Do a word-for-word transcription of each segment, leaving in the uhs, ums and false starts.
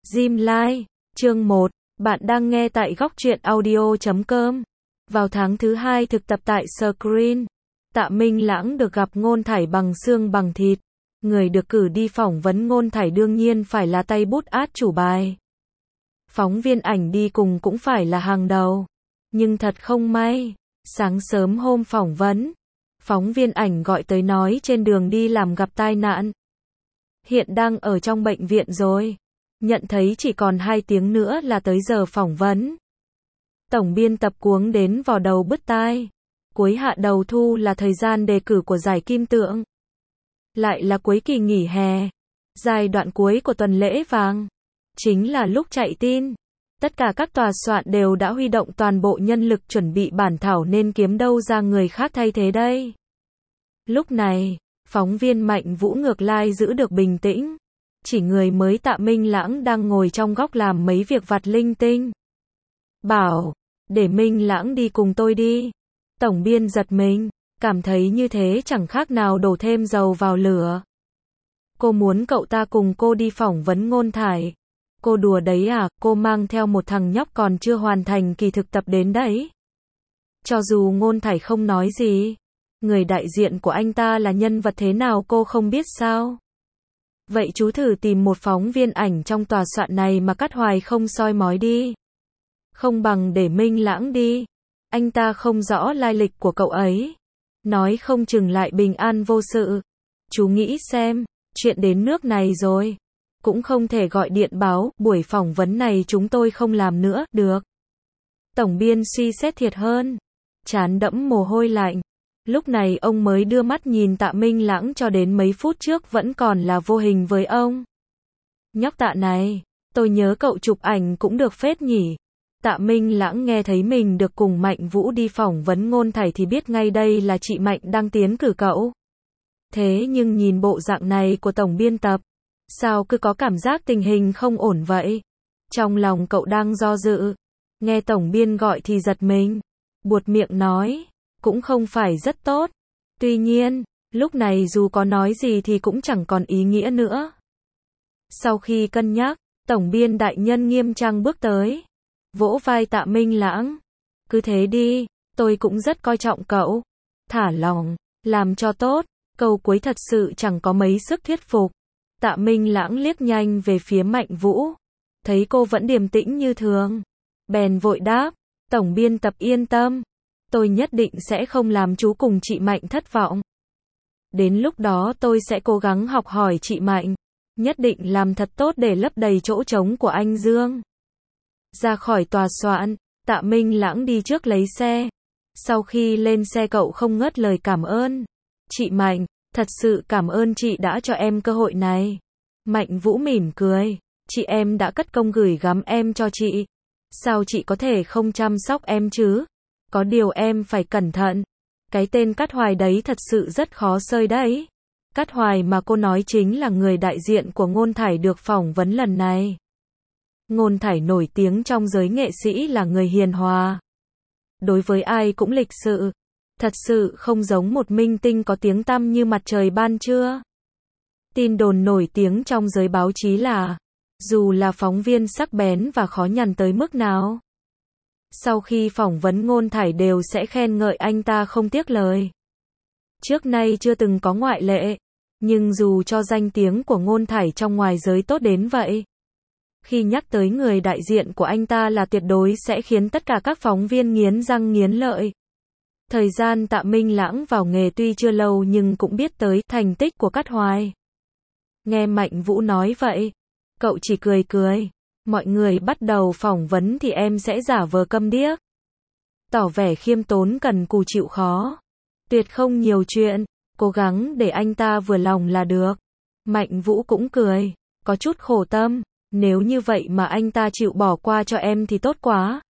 Jim Lai, chương một, bạn đang nghe tại góc truyện audio chấm com. Vào tháng thứ hai thực tập tại Screen, Tạ Minh Lãng được gặp Ngôn Thải bằng xương bằng thịt. Người được cử đi phỏng vấn Ngôn Thải đương nhiên phải là tay bút át chủ bài. Phóng viên ảnh đi cùng cũng phải là hàng đầu. Nhưng thật không may, sáng sớm hôm phỏng vấn, phóng viên ảnh gọi tới nói trên đường đi làm gặp tai nạn. Hiện đang ở trong bệnh viện rồi. Nhận thấy chỉ còn hai tiếng nữa là tới giờ phỏng vấn. Tổng biên tập cuống đến vò đầu bứt tai. Cuối hạ đầu thu là thời gian đề cử của giải Kim Tượng. Lại là cuối kỳ nghỉ hè. Giai đoạn cuối của tuần lễ vàng. Chính là lúc chạy tin. Tất cả các tòa soạn đều đã huy động toàn bộ nhân lực chuẩn bị bản thảo nên kiếm đâu ra người khác thay thế đây. Lúc này, phóng viên Mạnh Vũ ngược lại giữ được bình tĩnh. Chỉ người mới Tạ Minh Lãng đang ngồi trong góc làm mấy việc vặt linh tinh. Bảo, để Minh Lãng đi cùng tôi đi. Tổng biên giật mình, cảm thấy như thế chẳng khác nào đổ thêm dầu vào lửa. Cô muốn cậu ta cùng cô đi phỏng vấn Ngôn Thải. Cô đùa đấy à, cô mang theo một thằng nhóc còn chưa hoàn thành kỳ thực tập đến đấy. Cho dù Ngôn Thải không nói gì, người đại diện của anh ta là nhân vật thế nào cô không biết sao? Vậy chú thử tìm một phóng viên ảnh trong tòa soạn này mà Cát Hoài không soi mói đi. Không bằng để Minh Lãng đi. Anh ta không rõ lai lịch của cậu ấy. Nói không chừng lại bình an vô sự. Chú nghĩ xem, chuyện đến nước này rồi. Cũng không thể gọi điện báo, buổi phỏng vấn này chúng tôi không làm nữa, được. Tổng biên suy xét thiệt hơn. Trán đẫm mồ hôi lạnh. Lúc này ông mới đưa mắt nhìn Tạ Minh Lãng cho đến mấy phút trước vẫn còn là vô hình với ông. Nhóc Tạ này, tôi nhớ cậu chụp ảnh cũng được phết nhỉ. Tạ Minh Lãng nghe thấy mình được cùng Mạnh Vũ đi phỏng vấn Ngôn Thải thì biết ngay đây là chị Mạnh đang tiến cử cậu. Thế nhưng nhìn bộ dạng này của tổng biên tập, sao cứ có cảm giác tình hình không ổn vậy? Trong lòng cậu đang do dự. Nghe tổng biên gọi thì giật mình. Buột miệng nói. Cũng không phải rất tốt. Tuy nhiên, lúc này dù có nói gì thì cũng chẳng còn ý nghĩa nữa. Sau khi cân nhắc, tổng biên đại nhân nghiêm trang bước tới. Vỗ vai Tạ Minh Lãng. Cứ thế đi, tôi cũng rất coi trọng cậu. Thả lòng, làm cho tốt. Câu cuối thật sự chẳng có mấy sức thuyết phục. Tạ Minh Lãng liếc nhanh về phía Mạnh Vũ. Thấy cô vẫn điềm tĩnh như thường. Bèn vội đáp. Tổng biên tập yên tâm. Tôi nhất định sẽ không làm chú cùng chị Mạnh thất vọng. Đến lúc đó tôi sẽ cố gắng học hỏi chị Mạnh. Nhất định làm thật tốt để lấp đầy chỗ trống của anh Dương. Ra khỏi tòa soạn, Tạ Minh Lãng đi trước lấy xe. Sau khi lên xe cậu không ngớt lời cảm ơn. Chị Mạnh, thật sự cảm ơn chị đã cho em cơ hội này. Mạnh Vũ mỉm cười. Chị em đã cất công gửi gắm em cho chị. Sao chị có thể không chăm sóc em chứ? Có điều em phải cẩn thận. Cái tên Cát Hoài đấy thật sự rất khó xơi đấy. Cát Hoài mà cô nói chính là người đại diện của Ngôn Thải được phỏng vấn lần này. Ngôn Thải nổi tiếng trong giới nghệ sĩ là người hiền hòa. Đối với ai cũng lịch sự. Thật sự không giống một minh tinh có tiếng tăm như mặt trời ban trưa. Tin đồn nổi tiếng trong giới báo chí là, dù là phóng viên sắc bén và khó nhằn tới mức nào, sau khi phỏng vấn Ngôn Thải đều sẽ khen ngợi anh ta không tiếc lời. Trước nay chưa từng có ngoại lệ. Nhưng dù cho danh tiếng của Ngôn Thải trong ngoài giới tốt đến vậy, khi nhắc tới người đại diện của anh ta là tuyệt đối sẽ khiến tất cả các phóng viên nghiến răng nghiến lợi. Thời gian Tạ Minh Lãng vào nghề tuy chưa lâu nhưng cũng biết tới thành tích của Cát Hoài. Nghe Mạnh Vũ nói vậy, cậu chỉ cười cười. Mọi người bắt đầu phỏng vấn thì em sẽ giả vờ câm điếc. Tỏ vẻ khiêm tốn cần cù chịu khó. Tuyệt không nhiều chuyện, cố gắng để anh ta vừa lòng là được. Mạnh Vũ cũng cười, có chút khổ tâm. Nếu như vậy mà anh ta chịu bỏ qua cho em thì tốt quá.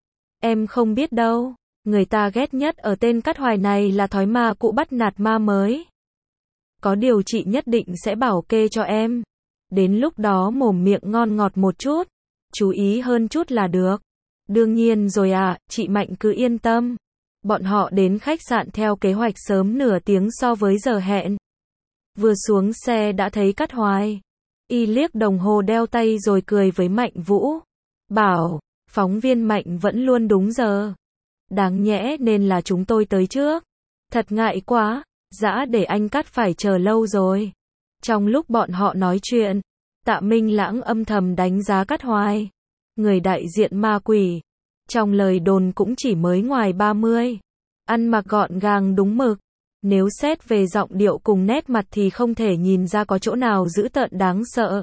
Em không biết đâu, người ta ghét nhất ở tên Cát Hoài này là thói ma cũ bắt nạt ma mới. Có điều chị nhất định sẽ bảo kê cho em. Đến lúc đó mồm miệng ngon ngọt một chút, chú ý hơn chút là được. Đương nhiên rồi à, chị Mạnh cứ yên tâm. Bọn họ đến khách sạn theo kế hoạch sớm nửa tiếng so với giờ hẹn. Vừa xuống xe đã thấy Cát Hoài. Y liếc đồng hồ đeo tay rồi cười với Mạnh Vũ. Bảo, phóng viên Mạnh vẫn luôn đúng giờ. Đáng nhẽ nên là chúng tôi tới trước. Thật ngại quá, dã để anh Cát phải chờ lâu rồi. Trong lúc bọn họ nói chuyện, Tạ Minh Lãng âm thầm đánh giá Cát Hoài. Người đại diện ma quỷ. Trong lời đồn cũng chỉ mới ngoài ba mươi. Ăn mặc gọn gàng đúng mực. Nếu xét về giọng điệu cùng nét mặt thì không thể nhìn ra có chỗ nào dữ tợn đáng sợ.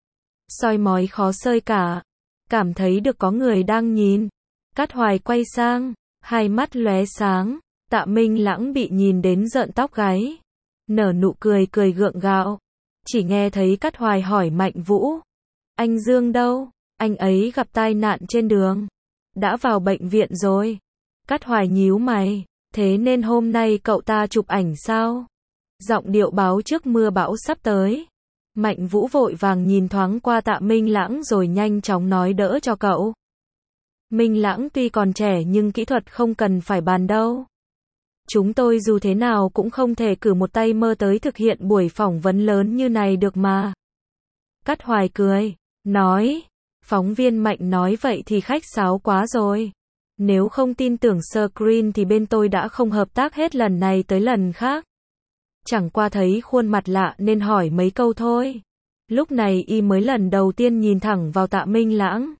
Soi mói khó sơi cả. Cảm thấy được có người đang nhìn. Cát Hoài quay sang, hai mắt lóe sáng. Tạ Minh Lãng bị nhìn đến rợn tóc gáy. Nở nụ cười cười gượng gạo. Chỉ nghe thấy Cát Hoài hỏi Mạnh Vũ. Anh Dương đâu? Anh ấy gặp tai nạn trên đường. Đã vào bệnh viện rồi. Cát Hoài nhíu mày. Thế nên hôm nay cậu ta chụp ảnh sao? Giọng điệu báo trước mưa bão sắp tới. Mạnh Vũ vội vàng nhìn thoáng qua Tạ Minh Lãng rồi nhanh chóng nói đỡ cho cậu. Minh Lãng tuy còn trẻ nhưng kỹ thuật không cần phải bàn đâu. Chúng tôi dù thế nào cũng không thể cử một tay mơ tới thực hiện buổi phỏng vấn lớn như này được mà. Cát Hoài cười, nói. Phóng viên Mạnh nói vậy thì khách sáo quá rồi. Nếu không tin tưởng Screen thì bên tôi đã không hợp tác hết lần này tới lần khác. Chẳng qua thấy khuôn mặt lạ nên hỏi mấy câu thôi. Lúc này y mới lần đầu tiên nhìn thẳng vào Tạ Minh Lãng.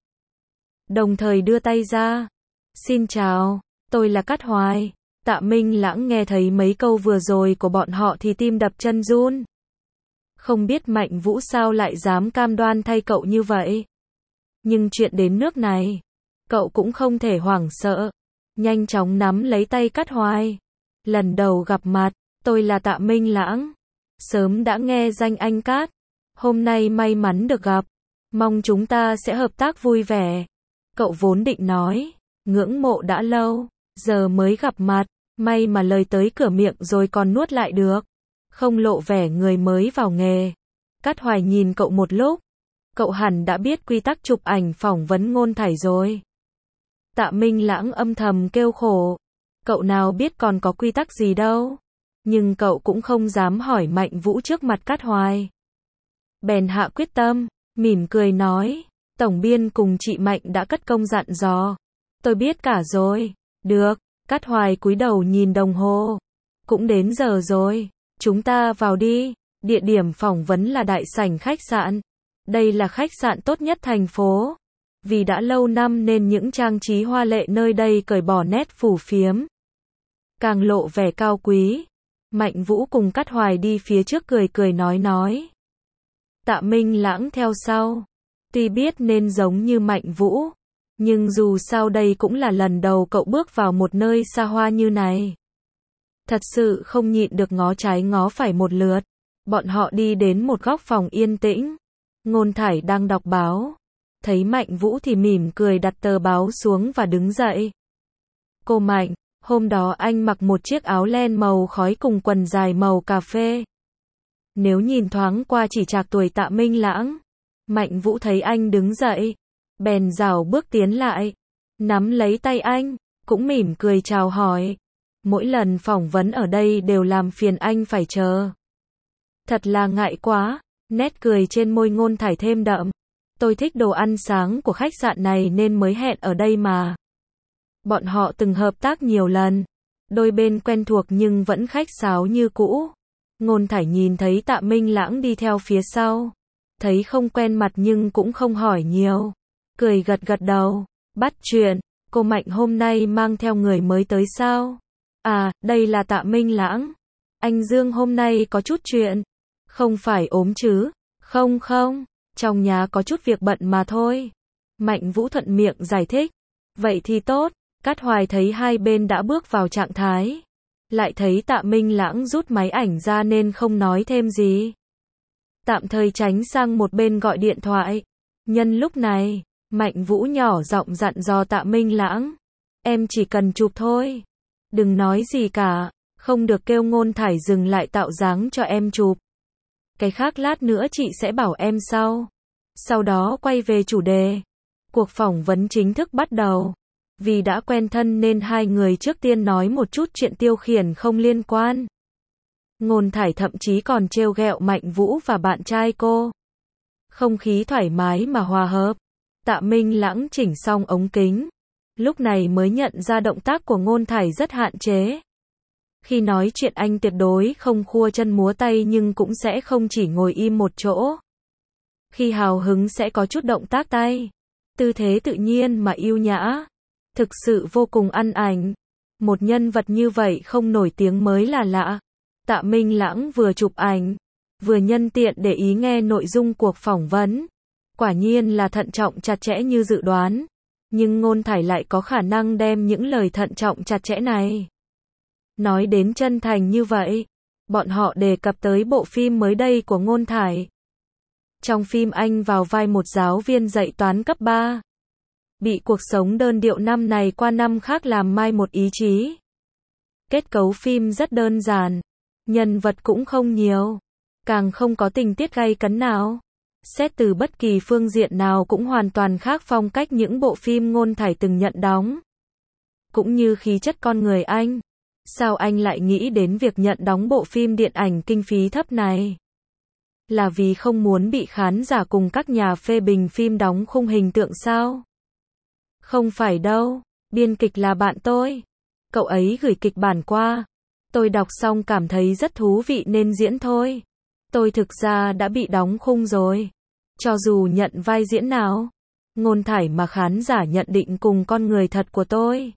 Đồng thời đưa tay ra. Xin chào, tôi là Cát Hoài. Tạ Minh Lãng nghe thấy mấy câu vừa rồi của bọn họ thì tim đập chân run. Không biết Mạnh Vũ sao lại dám cam đoan thay cậu như vậy. Nhưng chuyện đến nước này, cậu cũng không thể hoảng sợ. Nhanh chóng nắm lấy tay Cát Hoài. Lần đầu gặp mặt, tôi là Tạ Minh Lãng. Sớm đã nghe danh anh Cát. Hôm nay may mắn được gặp. Mong chúng ta sẽ hợp tác vui vẻ. Cậu vốn định nói, ngưỡng mộ đã lâu, giờ mới gặp mặt, may mà lời tới cửa miệng rồi còn nuốt lại được. Không lộ vẻ người mới vào nghề. Cát Hoài nhìn cậu một lúc. Cậu hẳn đã biết quy tắc chụp ảnh phỏng vấn Ngôn Thải rồi. Tạ Minh Lãng âm thầm kêu khổ. Cậu nào biết còn có quy tắc gì đâu. Nhưng cậu cũng không dám hỏi Mạnh Vũ trước mặt Cát Hoài. Bèn hạ quyết tâm, mỉm cười nói. Tổng biên cùng chị Mạnh đã cất công dặn dò. Tôi biết cả rồi. Được. Cát Hoài cúi đầu nhìn đồng hồ. Cũng đến giờ rồi. Chúng ta vào đi. Địa điểm phỏng vấn là đại sảnh khách sạn. Đây là khách sạn tốt nhất thành phố. Vì đã lâu năm nên những trang trí hoa lệ nơi đây cởi bỏ nét phù phiếm. Càng lộ vẻ cao quý. Mạnh Vũ cùng Cát Hoài đi phía trước cười cười nói nói. Tạ Minh Lãng theo sau. Tuy biết nên giống như Mạnh Vũ. Nhưng dù sao đây cũng là lần đầu cậu bước vào một nơi xa hoa như này. Thật sự không nhịn được ngó trái ngó phải một lượt. Bọn họ đi đến một góc phòng yên tĩnh. Ngôn Thải đang đọc báo. Thấy Mạnh Vũ thì mỉm cười đặt tờ báo xuống và đứng dậy. Cô Mạnh, hôm đó anh mặc một chiếc áo len màu khói cùng quần dài màu cà phê. Nếu nhìn thoáng qua chỉ trạc tuổi Tạ Minh Lãng. Mạnh Vũ thấy anh đứng dậy. Bèn rảo bước tiến lại. Nắm lấy tay anh. Cũng mỉm cười chào hỏi. Mỗi lần phỏng vấn ở đây đều làm phiền anh phải chờ. Thật là ngại quá. Nét cười trên môi Ngôn Thải thêm đậm. Tôi thích đồ ăn sáng của khách sạn này nên mới hẹn ở đây mà. Bọn họ từng hợp tác nhiều lần. Đôi bên quen thuộc nhưng vẫn khách sáo như cũ. Ngôn Thải nhìn thấy Tạ Minh Lãng đi theo phía sau. Thấy không quen mặt nhưng cũng không hỏi nhiều. Cười gật gật đầu. Bắt chuyện. Cô Mạnh hôm nay mang theo người mới tới sao? À, đây là Tạ Minh Lãng. Anh Dương hôm nay có chút chuyện. Không phải ốm chứ? Không không. Trong nhà có chút việc bận mà thôi. Mạnh Vũ thuận miệng giải thích. Vậy thì tốt. Cát Hoài thấy hai bên đã bước vào trạng thái. Lại thấy Tạ Minh Lãng rút máy ảnh ra nên không nói thêm gì. Tạm thời tránh sang một bên gọi điện thoại. Nhân lúc này, Mạnh Vũ nhỏ giọng dặn dò Tạ Minh Lãng. Em chỉ cần chụp thôi. Đừng nói gì cả. Không được kêu Ngôn Thải dừng lại tạo dáng cho em chụp. Cái khác lát nữa chị sẽ bảo em sau. Sau đó quay về chủ đề. Cuộc phỏng vấn chính thức bắt đầu. Vì đã quen thân nên hai người trước tiên nói một chút chuyện tiêu khiển không liên quan. Ngôn Thải thậm chí còn trêu ghẹo Mạnh Vũ và bạn trai cô. Không khí thoải mái mà hòa hợp. Tạ Minh Lãng chỉnh xong ống kính. Lúc này mới nhận ra động tác của Ngôn Thải rất hạn chế. Khi nói chuyện anh tuyệt đối không khua chân múa tay nhưng cũng sẽ không chỉ ngồi im một chỗ. Khi hào hứng sẽ có chút động tác tay. Tư thế tự nhiên mà yêu nhã. Thực sự vô cùng ăn ảnh. Một nhân vật như vậy không nổi tiếng mới là lạ. Tạ Minh Lãng vừa chụp ảnh, vừa nhân tiện để ý nghe nội dung cuộc phỏng vấn. Quả nhiên là thận trọng chặt chẽ như dự đoán. Nhưng Ngôn Thải lại có khả năng đem những lời thận trọng chặt chẽ này nói đến chân thành như vậy. Bọn họ đề cập tới bộ phim mới đây của Ngôn Thải. Trong phim anh vào vai một giáo viên dạy toán cấp ba. Bị cuộc sống đơn điệu năm này qua năm khác làm mai một ý chí. Kết cấu phim rất đơn giản. Nhân vật cũng không nhiều. Càng không có tình tiết gay cấn nào. Xét từ bất kỳ phương diện nào cũng hoàn toàn khác phong cách những bộ phim Ngôn Thải từng nhận đóng. Cũng như khí chất con người anh. Sao anh lại nghĩ đến việc nhận đóng bộ phim điện ảnh kinh phí thấp này? Là vì không muốn bị khán giả cùng các nhà phê bình phim đóng khung hình tượng sao? Không phải đâu, biên kịch là bạn tôi. Cậu ấy gửi kịch bản qua. Tôi đọc xong cảm thấy rất thú vị nên diễn thôi. Tôi thực ra đã bị đóng khung rồi. Cho dù nhận vai diễn nào, Ngôn Thải mà khán giả nhận định cùng con người thật của tôi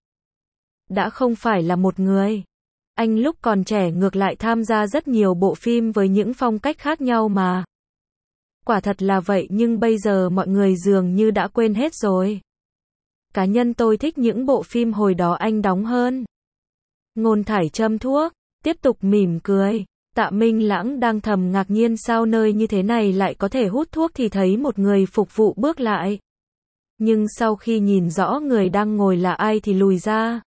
đã không phải là một người. Anh lúc còn trẻ ngược lại tham gia rất nhiều bộ phim với những phong cách khác nhau mà. Quả thật là vậy nhưng bây giờ mọi người dường như đã quên hết rồi. Cá nhân tôi thích những bộ phim hồi đó anh đóng hơn. Ngôn Thải châm thuốc, tiếp tục mỉm cười. Tạ Minh Lãng đang thầm ngạc nhiên sao nơi như thế này lại có thể hút thuốc thì thấy một người phục vụ bước lại. Nhưng sau khi nhìn rõ người đang ngồi là ai thì lùi ra.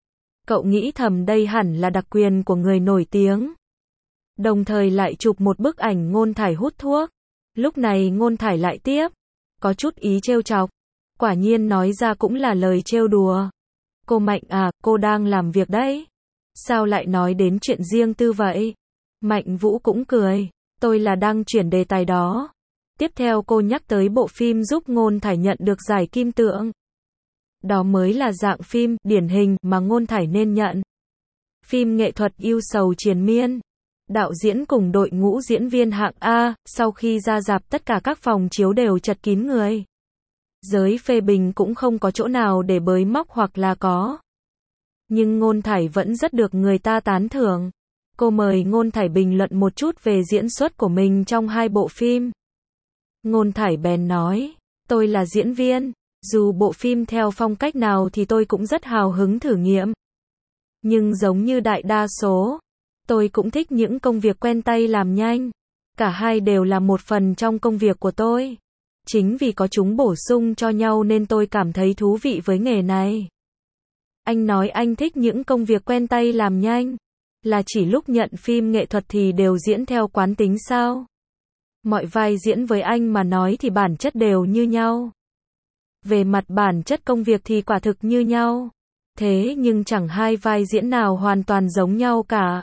Cậu nghĩ thầm đây hẳn là đặc quyền của người nổi tiếng. Đồng thời lại chụp một bức ảnh Ngôn Thải hút thuốc. Lúc này Ngôn Thải lại tiếp. Có chút ý trêu chọc. Quả nhiên nói ra cũng là lời trêu đùa. Cô Mạnh à, cô đang làm việc đấy. Sao lại nói đến chuyện riêng tư vậy? Mạnh Vũ cũng cười. Tôi là đang chuyển đề tài đó. Tiếp theo cô nhắc tới bộ phim giúp Ngôn Thải nhận được giải kim tượng. Đó mới là dạng phim điển hình mà Ngôn Thải nên nhận. Phim nghệ thuật yêu sầu triền miên. Đạo diễn cùng đội ngũ diễn viên hạng A, sau khi ra rạp tất cả các phòng chiếu đều chật kín người. Giới phê bình cũng không có chỗ nào để bới móc hoặc là có. Nhưng Ngôn Thải vẫn rất được người ta tán thưởng. Cô mời Ngôn Thải bình luận một chút về diễn xuất của mình trong hai bộ phim. Ngôn Thải bèn nói, tôi là diễn viên, dù bộ phim theo phong cách nào thì tôi cũng rất hào hứng thử nghiệm. Nhưng giống như đại đa số, tôi cũng thích những công việc quen tay làm nhanh. Cả hai đều là một phần trong công việc của tôi. Chính vì có chúng bổ sung cho nhau nên tôi cảm thấy thú vị với nghề này. Anh nói anh thích những công việc quen tay làm nhanh. Là chỉ lúc nhận phim nghệ thuật thì đều diễn theo quán tính sao? Mọi vai diễn với anh mà nói thì bản chất đều như nhau. Về mặt bản chất công việc thì quả thực như nhau. Thế nhưng chẳng hai vai diễn nào hoàn toàn giống nhau cả.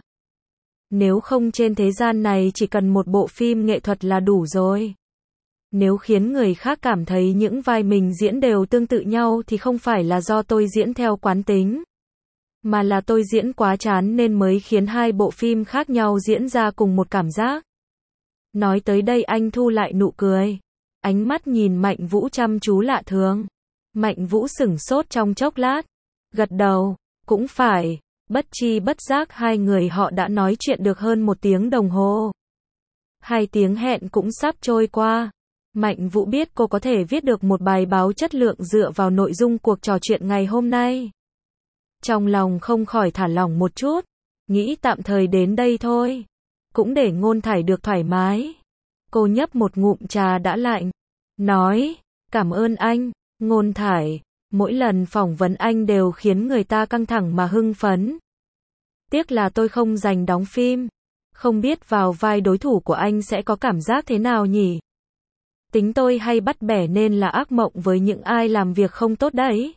Nếu không trên thế gian này chỉ cần một bộ phim nghệ thuật là đủ rồi. Nếu khiến người khác cảm thấy những vai mình diễn đều tương tự nhau thì không phải là do tôi diễn theo quán tính. Mà là tôi diễn quá chán nên mới khiến hai bộ phim khác nhau diễn ra cùng một cảm giác. Nói tới đây anh thu lại nụ cười. Ánh mắt nhìn Mạnh Vũ chăm chú lạ thường. Mạnh Vũ sửng sốt trong chốc lát. Gật đầu, cũng phải. Bất chi bất giác hai người họ đã nói chuyện được hơn một tiếng đồng hồ. Hai tiếng hẹn cũng sắp trôi qua. Mạnh Vũ biết cô có thể viết được một bài báo chất lượng dựa vào nội dung cuộc trò chuyện ngày hôm nay. Trong lòng không khỏi thả lỏng một chút. Nghĩ tạm thời đến đây thôi. Cũng để Ngôn Thải được thoải mái. Cô nhấp một ngụm trà đã lạnh. Nói, cảm ơn anh, Ngôn Thải. Mỗi lần phỏng vấn anh đều khiến người ta căng thẳng mà hưng phấn. Tiếc là tôi không dành đóng phim. Không biết vào vai đối thủ của anh sẽ có cảm giác thế nào nhỉ? Tính tôi hay bắt bẻ nên là ác mộng với những ai làm việc không tốt đấy.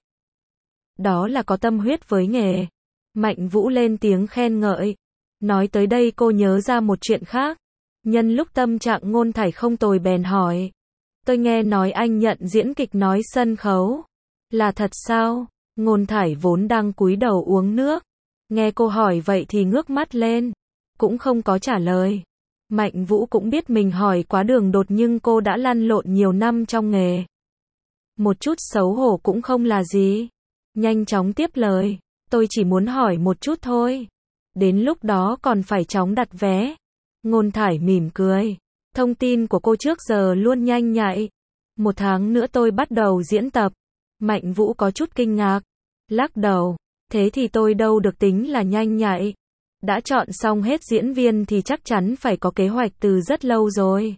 Đó là có tâm huyết với nghề. Mạnh Vũ lên tiếng khen ngợi. Nói tới đây cô nhớ ra một chuyện khác. Nhân lúc tâm trạng Ngôn Thải không tồi bèn hỏi. Tôi nghe nói anh nhận diễn kịch nói sân khấu. Là thật sao? Ngôn Thải vốn đang cúi đầu uống nước. Nghe cô hỏi vậy thì ngước mắt lên. Cũng không có trả lời. Mạnh Vũ cũng biết mình hỏi quá đường đột nhưng cô đã lăn lộn nhiều năm trong nghề. Một chút xấu hổ cũng không là gì. Nhanh chóng tiếp lời. Tôi chỉ muốn hỏi một chút thôi. Đến lúc đó còn phải chóng đặt vé. Ngôn Thải mỉm cười. Thông tin của cô trước giờ luôn nhanh nhạy. Một tháng nữa tôi bắt đầu diễn tập. Mạnh Vũ có chút kinh ngạc. Lắc đầu. Thế thì tôi đâu được tính là nhanh nhạy. Đã chọn xong hết diễn viên thì chắc chắn phải có kế hoạch từ rất lâu rồi.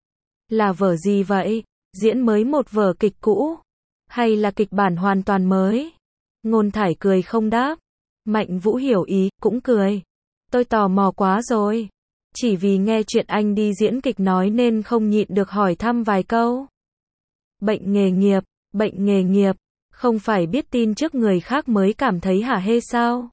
Là vở gì vậy? Diễn mới một vở kịch cũ? Hay là kịch bản hoàn toàn mới? Ngôn Thải cười không đáp. Mạnh Vũ hiểu ý, cũng cười. Tôi tò mò quá rồi. Chỉ vì nghe chuyện anh đi diễn kịch nói nên không nhịn được hỏi thăm vài câu. Bệnh nghề nghiệp, bệnh nghề nghiệp. Không phải biết tin trước người khác mới cảm thấy hả hê sao?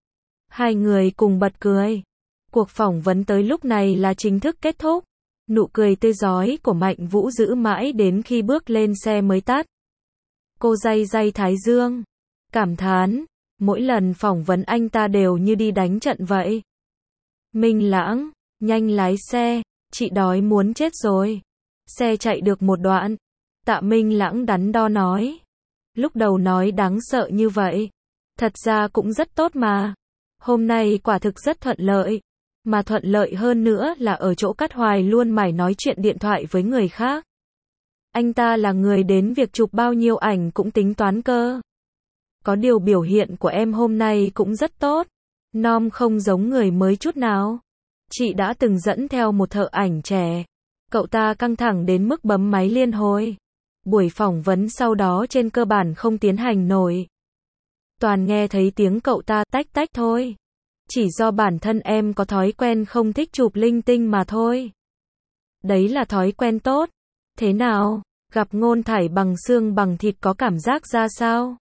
Hai người cùng bật cười. Cuộc phỏng vấn tới lúc này là chính thức kết thúc. Nụ cười tươi rói của Mạnh Vũ giữ mãi đến khi bước lên xe mới tắt. Cô day day thái dương. Cảm thán. Mỗi lần phỏng vấn anh ta đều như đi đánh trận vậy. Minh Lãng, nhanh lái xe. Chị đói muốn chết rồi. Xe chạy được một đoạn. Tạ Minh Lãng đắn đo nói. Lúc đầu nói đáng sợ như vậy. Thật ra cũng rất tốt mà. Hôm nay quả thực rất thuận lợi. Mà thuận lợi hơn nữa là ở chỗ Cát Hoài luôn mải nói chuyện điện thoại với người khác. Anh ta là người đến việc chụp bao nhiêu ảnh cũng tính toán cơ. Có điều biểu hiện của em hôm nay cũng rất tốt. Nom không giống người mới chút nào. Chị đã từng dẫn theo một thợ ảnh trẻ. Cậu ta căng thẳng đến mức bấm máy liên hồi. Buổi phỏng vấn sau đó trên cơ bản không tiến hành nổi. Toàn nghe thấy tiếng cậu ta tách tách thôi. Chỉ do bản thân em có thói quen không thích chụp linh tinh mà thôi. Đấy là thói quen tốt. Thế nào, gặp Ngôn Thải bằng xương bằng thịt có cảm giác ra sao?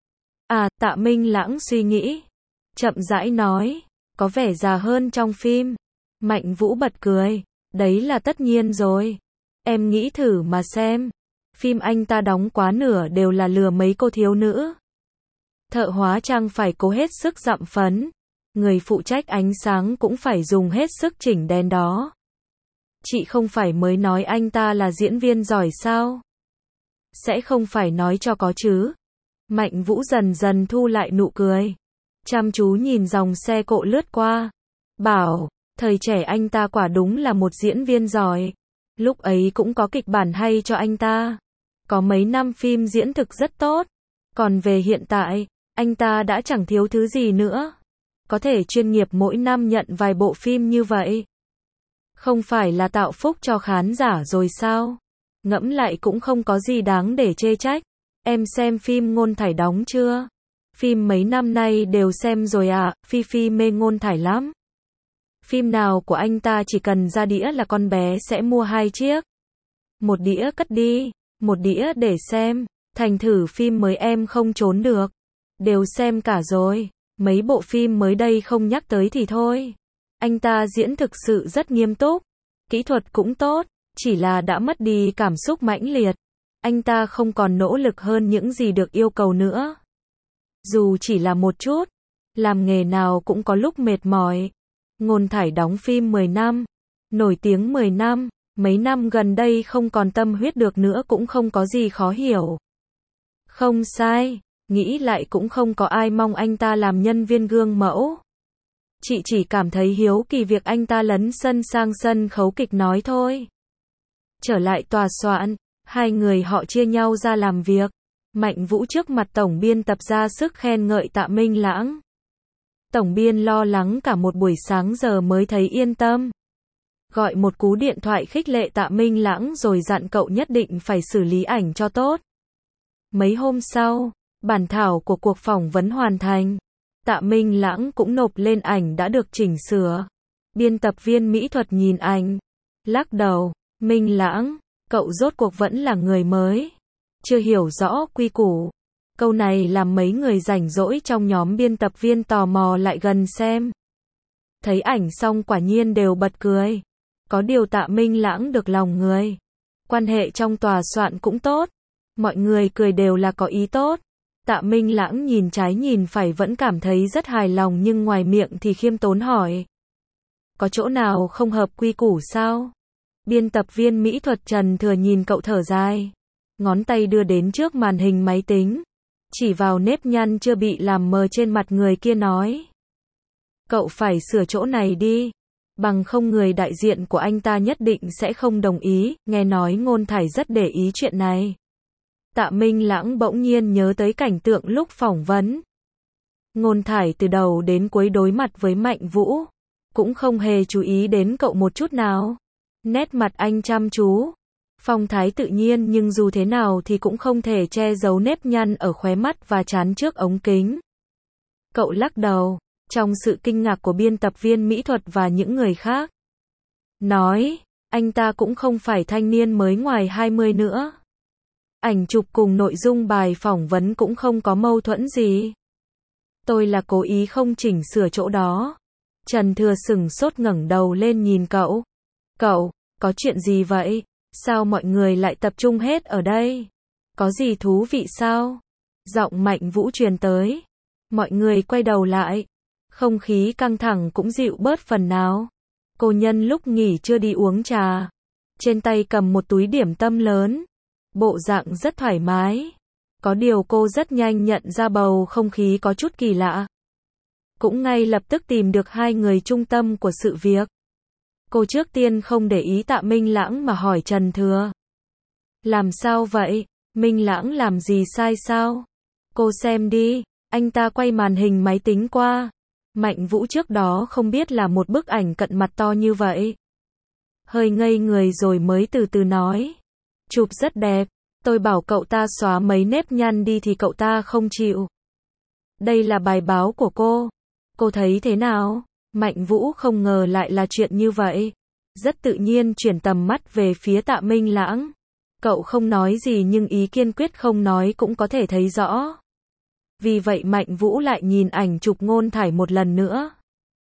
À, Tạ Minh Lãng suy nghĩ. Chậm rãi nói, có vẻ già hơn trong phim. Mạnh Vũ bật cười. Đấy là tất nhiên rồi. Em nghĩ thử mà xem. Phim anh ta đóng quá nửa đều là lừa mấy cô thiếu nữ. Thợ hóa trang phải cố hết sức dặm phấn. Người phụ trách ánh sáng cũng phải dùng hết sức chỉnh đèn đó. Chị không phải mới nói anh ta là diễn viên giỏi sao? Sẽ không phải nói cho có chứ. Mạnh Vũ dần dần thu lại nụ cười. Chăm chú nhìn dòng xe cộ lướt qua. Bảo, thời trẻ anh ta quả đúng là một diễn viên giỏi. Lúc ấy cũng có kịch bản hay cho anh ta. Có mấy năm phim diễn thực rất tốt. Còn về hiện tại, anh ta đã chẳng thiếu thứ gì nữa. Có thể chuyên nghiệp mỗi năm nhận vài bộ phim như vậy. Không phải là tạo phúc cho khán giả rồi sao? Ngẫm lại cũng không có gì đáng để chê trách. Em xem phim Ngôn Thải đóng chưa? Phim mấy năm nay đều xem rồi à, Phi Phi mê Ngôn Thải lắm. Phim nào của anh ta chỉ cần ra đĩa là con bé sẽ mua hai chiếc. Một đĩa cất đi, một đĩa để xem. Thành thử phim mới em không trốn được. Đều xem cả rồi. Mấy bộ phim mới đây không nhắc tới thì thôi. Anh ta diễn thực sự rất nghiêm túc. Kỹ thuật cũng tốt. Chỉ là đã mất đi cảm xúc mãnh liệt. Anh ta không còn nỗ lực hơn những gì được yêu cầu nữa. Dù chỉ là một chút. Làm nghề nào cũng có lúc mệt mỏi. Ngôn Thải đóng phim mười năm. Nổi tiếng mười năm. Mấy năm gần đây không còn tâm huyết được nữa cũng không có gì khó hiểu. Không sai. Nghĩ lại cũng không có ai mong anh ta làm nhân viên gương mẫu. Chị chỉ cảm thấy hiếu kỳ việc anh ta lấn sân sang sân khấu kịch nói thôi. Trở lại tòa soạn, hai người họ chia nhau ra làm việc. Mạnh Vũ trước mặt tổng biên tập ra sức khen ngợi Tạ Minh Lãng. Tổng biên lo lắng cả một buổi sáng giờ mới thấy yên tâm. Gọi một cú điện thoại khích lệ Tạ Minh Lãng rồi dặn cậu nhất định phải xử lý ảnh cho tốt. Mấy hôm sau, bản thảo của cuộc phỏng vấn hoàn thành. Tạ Minh Lãng cũng nộp lên ảnh đã được chỉnh sửa. Biên tập viên mỹ thuật nhìn ảnh. Lắc đầu, Minh Lãng, cậu rốt cuộc vẫn là người mới. Chưa hiểu rõ quy củ. Câu này làm mấy người rảnh rỗi trong nhóm biên tập viên tò mò lại gần xem. Thấy ảnh xong quả nhiên đều bật cười. Có điều Tạ Minh Lãng được lòng người. Quan hệ trong tòa soạn cũng tốt. Mọi người cười đều là có ý tốt. Tạ Minh Lãng nhìn trái nhìn phải vẫn cảm thấy rất hài lòng nhưng ngoài miệng thì khiêm tốn hỏi. Có chỗ nào không hợp quy củ sao? Biên tập viên mỹ thuật Trần Thừa nhìn cậu thở dài. Ngón tay đưa đến trước màn hình máy tính. Chỉ vào nếp nhăn chưa bị làm mờ trên mặt người kia nói. Cậu phải sửa chỗ này đi. Bằng không người đại diện của anh ta nhất định sẽ không đồng ý, nghe nói Ngôn Thải rất để ý chuyện này. Tạ Minh Lãng bỗng nhiên nhớ tới cảnh tượng lúc phỏng vấn. Ngôn Thải từ đầu đến cuối đối mặt với Mạnh Vũ, cũng không hề chú ý đến cậu một chút nào. Nét mặt anh chăm chú, phong thái tự nhiên nhưng dù thế nào thì cũng không thể che giấu nếp nhăn ở khóe mắt và trán trước ống kính. Cậu lắc đầu, trong sự kinh ngạc của biên tập viên mỹ thuật và những người khác. Nói, anh ta cũng không phải thanh niên mới ngoài hai mươi nữa. Ảnh chụp cùng nội dung bài phỏng vấn cũng không có mâu thuẫn gì. Tôi là cố ý không chỉnh sửa chỗ đó. Trần Thừa sửng sốt ngẩng đầu lên nhìn cậu. Cậu, có chuyện gì vậy? Sao mọi người lại tập trung hết ở đây? Có gì thú vị sao? Giọng Mạnh Vũ truyền tới. Mọi người quay đầu lại. Không khí căng thẳng cũng dịu bớt phần nào. Cô nhân lúc nghỉ trưa đi uống trà. Trên tay cầm một túi điểm tâm lớn. Bộ dạng rất thoải mái. Có điều cô rất nhanh nhận ra bầu không khí có chút kỳ lạ. Cũng ngay lập tức tìm được hai người trung tâm của sự việc. Cô trước tiên không để ý Tạ Minh Lãng mà hỏi Trần Thừa. Làm sao vậy? Minh Lãng làm gì sai sao? Cô xem đi. Anh ta quay màn hình máy tính qua. Mạnh Vũ trước đó không biết là một bức ảnh cận mặt to như vậy. Hơi ngây người rồi mới từ từ nói. Chụp rất đẹp. Tôi bảo cậu ta xóa mấy nếp nhăn đi thì cậu ta không chịu. Đây là bài báo của cô. Cô thấy thế nào? Mạnh Vũ không ngờ lại là chuyện như vậy. Rất tự nhiên chuyển tầm mắt về phía Tạ Minh Lãng. Cậu không nói gì nhưng ý kiên quyết không nói cũng có thể thấy rõ. Vì vậy Mạnh Vũ lại nhìn ảnh chụp Ngôn Thải một lần nữa.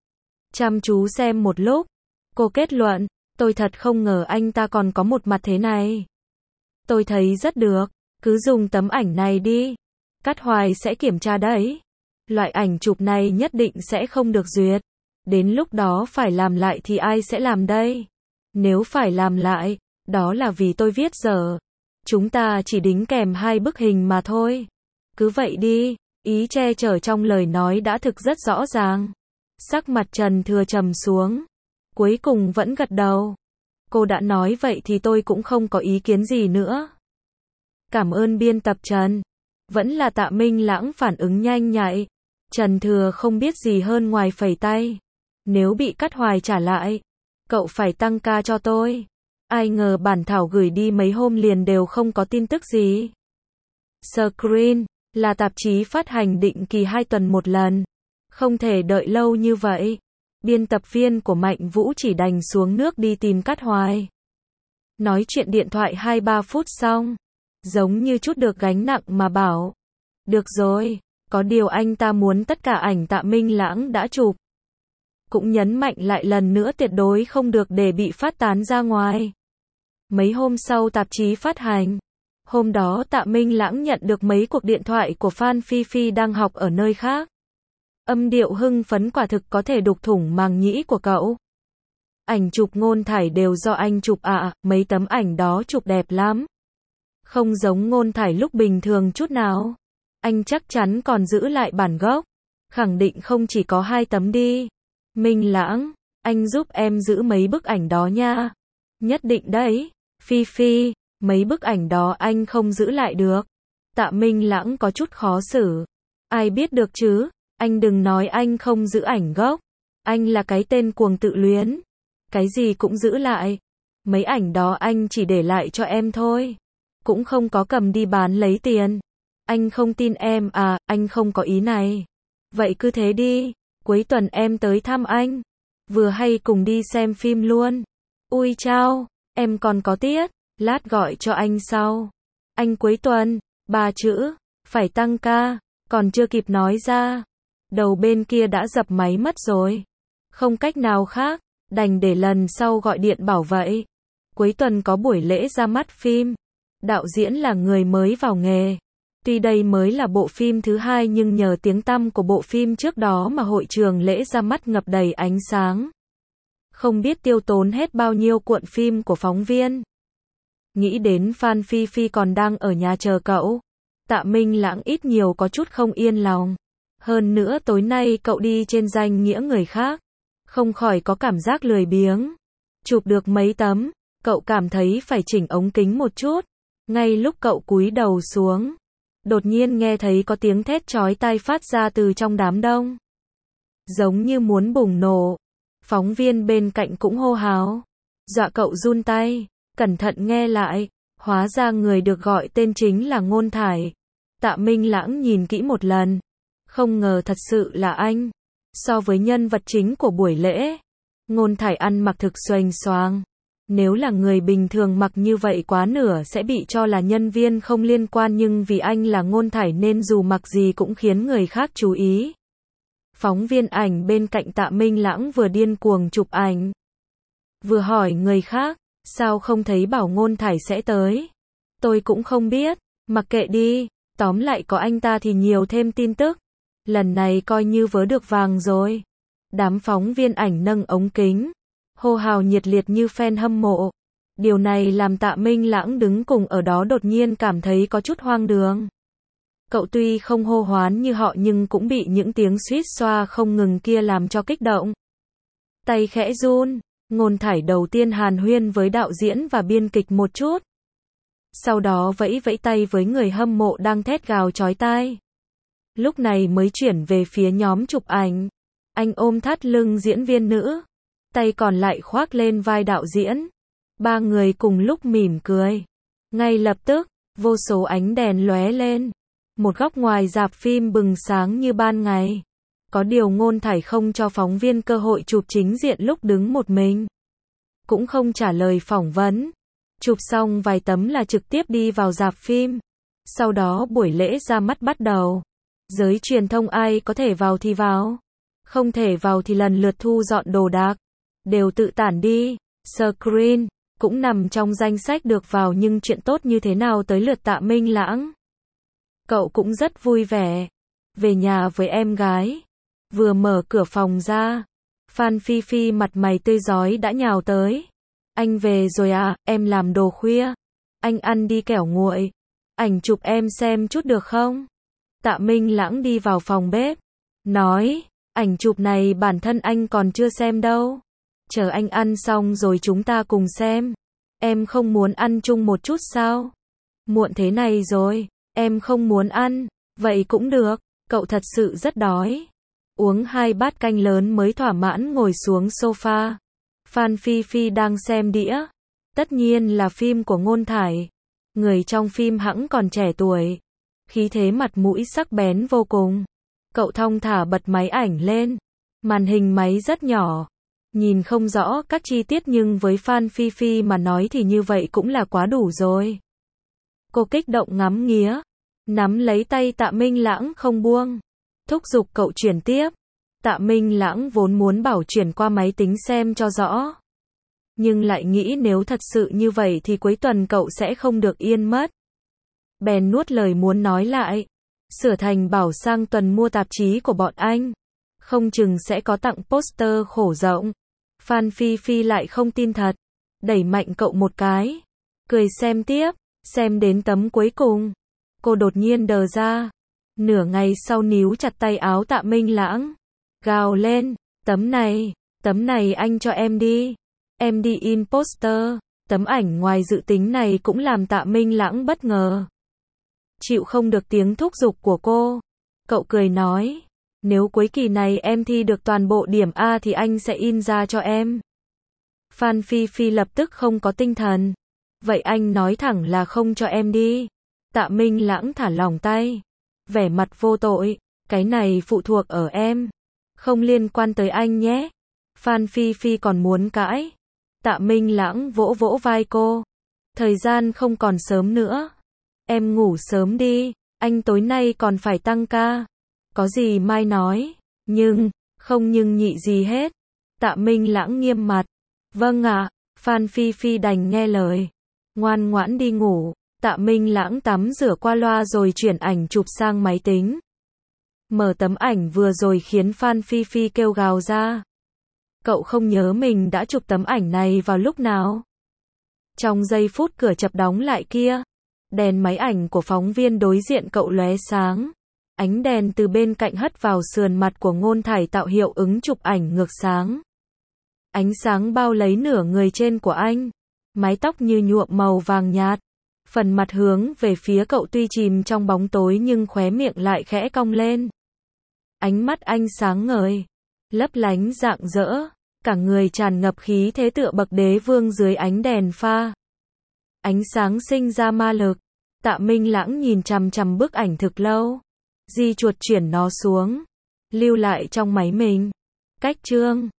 Chăm chú xem một lúc. Cô kết luận, tôi thật không ngờ anh ta còn có một mặt thế này. Tôi thấy rất được, cứ dùng tấm ảnh này đi. Cát Hoài sẽ kiểm tra đấy. Loại ảnh chụp này nhất định sẽ không được duyệt. Đến lúc đó phải làm lại thì ai sẽ làm đây? Nếu phải làm lại, đó là vì tôi viết dở. Chúng ta chỉ đính kèm hai bức hình mà thôi. Cứ vậy đi, ý che chở trong lời nói đã thực rất rõ ràng. Sắc mặt Trần Thừa trầm xuống. Cuối cùng vẫn gật đầu. Cô đã nói vậy thì tôi cũng không có ý kiến gì nữa. Cảm ơn biên tập Trần. Vẫn là Tạ Minh Lãng phản ứng nhanh nhạy. Trần Thừa không biết gì hơn ngoài phẩy tay. Nếu bị Cát Hoài trả lại, cậu phải tăng ca cho tôi. Ai ngờ bản thảo gửi đi mấy hôm liền đều không có tin tức gì. Screen là tạp chí phát hành định kỳ hai tuần một lần. Không thể đợi lâu như vậy. Biên tập viên của Mạnh Vũ chỉ đành xuống nước đi tìm Cát Hoài. Nói chuyện điện thoại hai ba phút xong. Giống như chút được gánh nặng mà bảo. Được rồi, có điều anh ta muốn tất cả ảnh Tạ Minh Lãng đã chụp. Cũng nhấn mạnh lại lần nữa tuyệt đối không được để bị phát tán ra ngoài. Mấy hôm sau tạp chí phát hành. Hôm đó Tạ Minh Lãng nhận được mấy cuộc điện thoại của fan Phi Phi đang học ở nơi khác. Âm điệu hưng phấn quả thực có thể đục thủng màng nhĩ của cậu. Ảnh chụp Ngôn Thải đều do anh chụp ạ, à, mấy tấm ảnh đó chụp đẹp lắm. Không giống Ngôn Thải lúc bình thường chút nào. Anh chắc chắn còn giữ lại bản gốc. Khẳng định không chỉ có hai tấm đi. Minh Lãng, anh giúp em giữ mấy bức ảnh đó nha. Nhất định đấy. Phi Phi, mấy bức ảnh đó anh không giữ lại được. Tạ Minh Lãng có chút khó xử. Ai biết được chứ, anh đừng nói anh không giữ ảnh gốc. Anh là cái tên cuồng tự luyến. Cái gì cũng giữ lại. Mấy ảnh đó anh chỉ để lại cho em thôi. Cũng không có cầm đi bán lấy tiền. Anh không tin em à, anh không có ý này. Vậy cứ thế đi. Cuối tuần em tới thăm anh. Vừa hay cùng đi xem phim luôn. Ui chao, em còn có tiết. Lát gọi cho anh sau. Anh cuối tuần, ba chữ, phải tăng ca. Còn chưa kịp nói ra. Đầu bên kia đã dập máy mất rồi. Không cách nào khác, đành để lần sau gọi điện bảo vậy. Cuối tuần có buổi lễ ra mắt phim. Đạo diễn là người mới vào nghề. Tuy đây mới là bộ phim thứ hai nhưng nhờ tiếng tăm của bộ phim trước đó mà hội trường lễ ra mắt ngập đầy ánh sáng. Không biết tiêu tốn hết bao nhiêu cuộn phim của phóng viên. Nghĩ đến Phan Phi Phi còn đang ở nhà chờ cậu. Tạ Minh Lãng ít nhiều có chút không yên lòng. Hơn nữa tối nay cậu đi trên danh nghĩa người khác. Không khỏi có cảm giác lười biếng. Chụp được mấy tấm, cậu cảm thấy phải chỉnh ống kính một chút. Ngay lúc cậu cúi đầu xuống, đột nhiên nghe thấy có tiếng thét chói tai phát ra từ trong đám đông. Giống như muốn bùng nổ. Phóng viên bên cạnh cũng hô hào. Dọa cậu run tay, cẩn thận nghe lại. Hóa ra người được gọi tên chính là Ngôn Thải. Tạ Minh Lãng nhìn kỹ một lần. Không ngờ thật sự là anh. So với nhân vật chính của buổi lễ, Ngôn Thải ăn mặc thực xoành xoàng. Nếu là người bình thường mặc như vậy quá nửa sẽ bị cho là nhân viên không liên quan, nhưng vì anh là Ngôn Thải nên dù mặc gì cũng khiến người khác chú ý. Phóng viên ảnh bên cạnh Tạ Minh Lãng vừa điên cuồng chụp ảnh, vừa hỏi người khác, sao không thấy bảo Ngôn Thải sẽ tới? Tôi cũng không biết, mặc kệ đi, tóm lại có anh ta thì nhiều thêm tin tức. Lần này coi như vớ được vàng rồi. Đám phóng viên ảnh nâng ống kính, hô hào nhiệt liệt như fan hâm mộ. Điều này làm Tạ Minh Lãng đứng cùng ở đó đột nhiên cảm thấy có chút hoang đường. Cậu tuy không hô hoán như họ nhưng cũng bị những tiếng suýt xoa không ngừng kia làm cho kích động. Tay khẽ run, Ngôn Thải đầu tiên hàn huyên với đạo diễn và biên kịch một chút. Sau đó vẫy vẫy tay với người hâm mộ đang thét gào chói tai. Lúc này mới chuyển về phía nhóm chụp ảnh. Anh ôm thắt lưng diễn viên nữ, tay còn lại khoác lên vai đạo diễn. Ba người cùng lúc mỉm cười. Ngay lập tức, vô số ánh đèn lóe lên. Một góc ngoài rạp phim bừng sáng như ban ngày. Có điều Ngôn Thải không cho phóng viên cơ hội chụp chính diện lúc đứng một mình. Cũng không trả lời phỏng vấn. Chụp xong vài tấm là trực tiếp đi vào rạp phim. Sau đó buổi lễ ra mắt bắt đầu. Giới truyền thông ai có thể vào thì vào. Không thể vào thì lần lượt thu dọn đồ đạc. Đều tự tản đi. Screen cũng nằm trong danh sách được vào, nhưng chuyện tốt như thế nào tới lượt Tạ Minh Lãng. Cậu cũng rất vui vẻ. Về nhà với em gái. Vừa mở cửa phòng ra, Phan Phi Phi mặt mày tươi rói đã nhào tới. Anh về rồi à, em làm đồ khuya. Anh ăn đi kẻo nguội. Ảnh chụp em xem chút được không? Tạ Minh Lãng đi vào phòng bếp. Nói, ảnh chụp này bản thân anh còn chưa xem đâu. Chờ anh ăn xong rồi chúng ta cùng xem. Em không muốn ăn chung một chút sao? Muộn thế này rồi, em không muốn ăn. Vậy cũng được, cậu thật sự rất đói. Uống hai bát canh lớn mới thỏa mãn ngồi xuống sofa. Phan Phi Phi đang xem đĩa. Tất nhiên là phim của Ngôn Thải. Người trong phim hẵng còn trẻ tuổi. Khí thế mặt mũi sắc bén vô cùng. Cậu thong thả bật máy ảnh lên. Màn hình máy rất nhỏ. Nhìn không rõ các chi tiết nhưng với Phan Phi Phi mà nói thì như vậy cũng là quá đủ rồi. Cô kích động ngắm nghía. Nắm lấy tay Tạ Minh Lãng không buông. Thúc giục cậu chuyển tiếp. Tạ Minh Lãng vốn muốn bảo chuyển qua máy tính xem cho rõ. Nhưng lại nghĩ nếu thật sự như vậy thì cuối tuần cậu sẽ không được yên mất. Bèn nuốt lời muốn nói lại. Sửa thành bảo sang tuần mua tạp chí của bọn anh. Không chừng sẽ có tặng poster khổ rộng. Phan Phi Phi lại không tin thật. Đẩy mạnh cậu một cái. Cười xem tiếp. Xem đến tấm cuối cùng. Cô đột nhiên đờ ra. Nửa ngày sau níu chặt tay áo Tạ Minh Lãng. Gào lên. Tấm này. Tấm này anh cho em đi. Em đi in poster. Tấm ảnh ngoài dự tính này cũng làm Tạ Minh Lãng bất ngờ. Chịu không được tiếng thúc giục của cô. Cậu cười nói. Nếu cuối kỳ này em thi được toàn bộ điểm A thì anh sẽ in ra cho em. Phan Phi Phi lập tức không có tinh thần. Vậy anh nói thẳng là không cho em đi. Tạ Minh Lãng thả lỏng tay. Vẻ mặt vô tội. Cái này phụ thuộc ở em. Không liên quan tới anh nhé. Phan Phi Phi còn muốn cãi. Tạ Minh Lãng vỗ vỗ vai cô. Thời gian không còn sớm nữa. Em ngủ sớm đi. Anh tối nay còn phải tăng ca. Có gì mai nói. Nhưng, không nhưng nhị gì hết. Tạ Minh Lãng nghiêm mặt. Vâng ạ. Phan Phi Phi đành nghe lời, ngoan ngoãn đi ngủ. Tạ Minh Lãng tắm rửa qua loa rồi chuyển ảnh chụp sang máy tính. Mở tấm ảnh vừa rồi khiến Phan Phi Phi kêu gào ra. Cậu không nhớ mình đã chụp tấm ảnh này vào lúc nào? Trong giây phút cửa chập đóng lại kia, đèn máy ảnh của phóng viên đối diện cậu lóe sáng. Ánh đèn từ bên cạnh hất vào sườn mặt của Ngôn Thải tạo hiệu ứng chụp ảnh ngược sáng. Ánh sáng bao lấy nửa người trên của anh. Mái tóc như nhuộm màu vàng nhạt. Phần mặt hướng về phía cậu tuy chìm trong bóng tối nhưng khóe miệng lại khẽ cong lên. Ánh mắt anh sáng ngời, lấp lánh rạng rỡ, cả người tràn ngập khí thế tựa bậc đế vương dưới ánh đèn pha. Ánh sáng sinh ra ma lực. Tạ Minh Lãng nhìn chằm chằm bức ảnh thực lâu. Di chuột chuyển nó xuống, lưu lại trong máy mình. Cách chương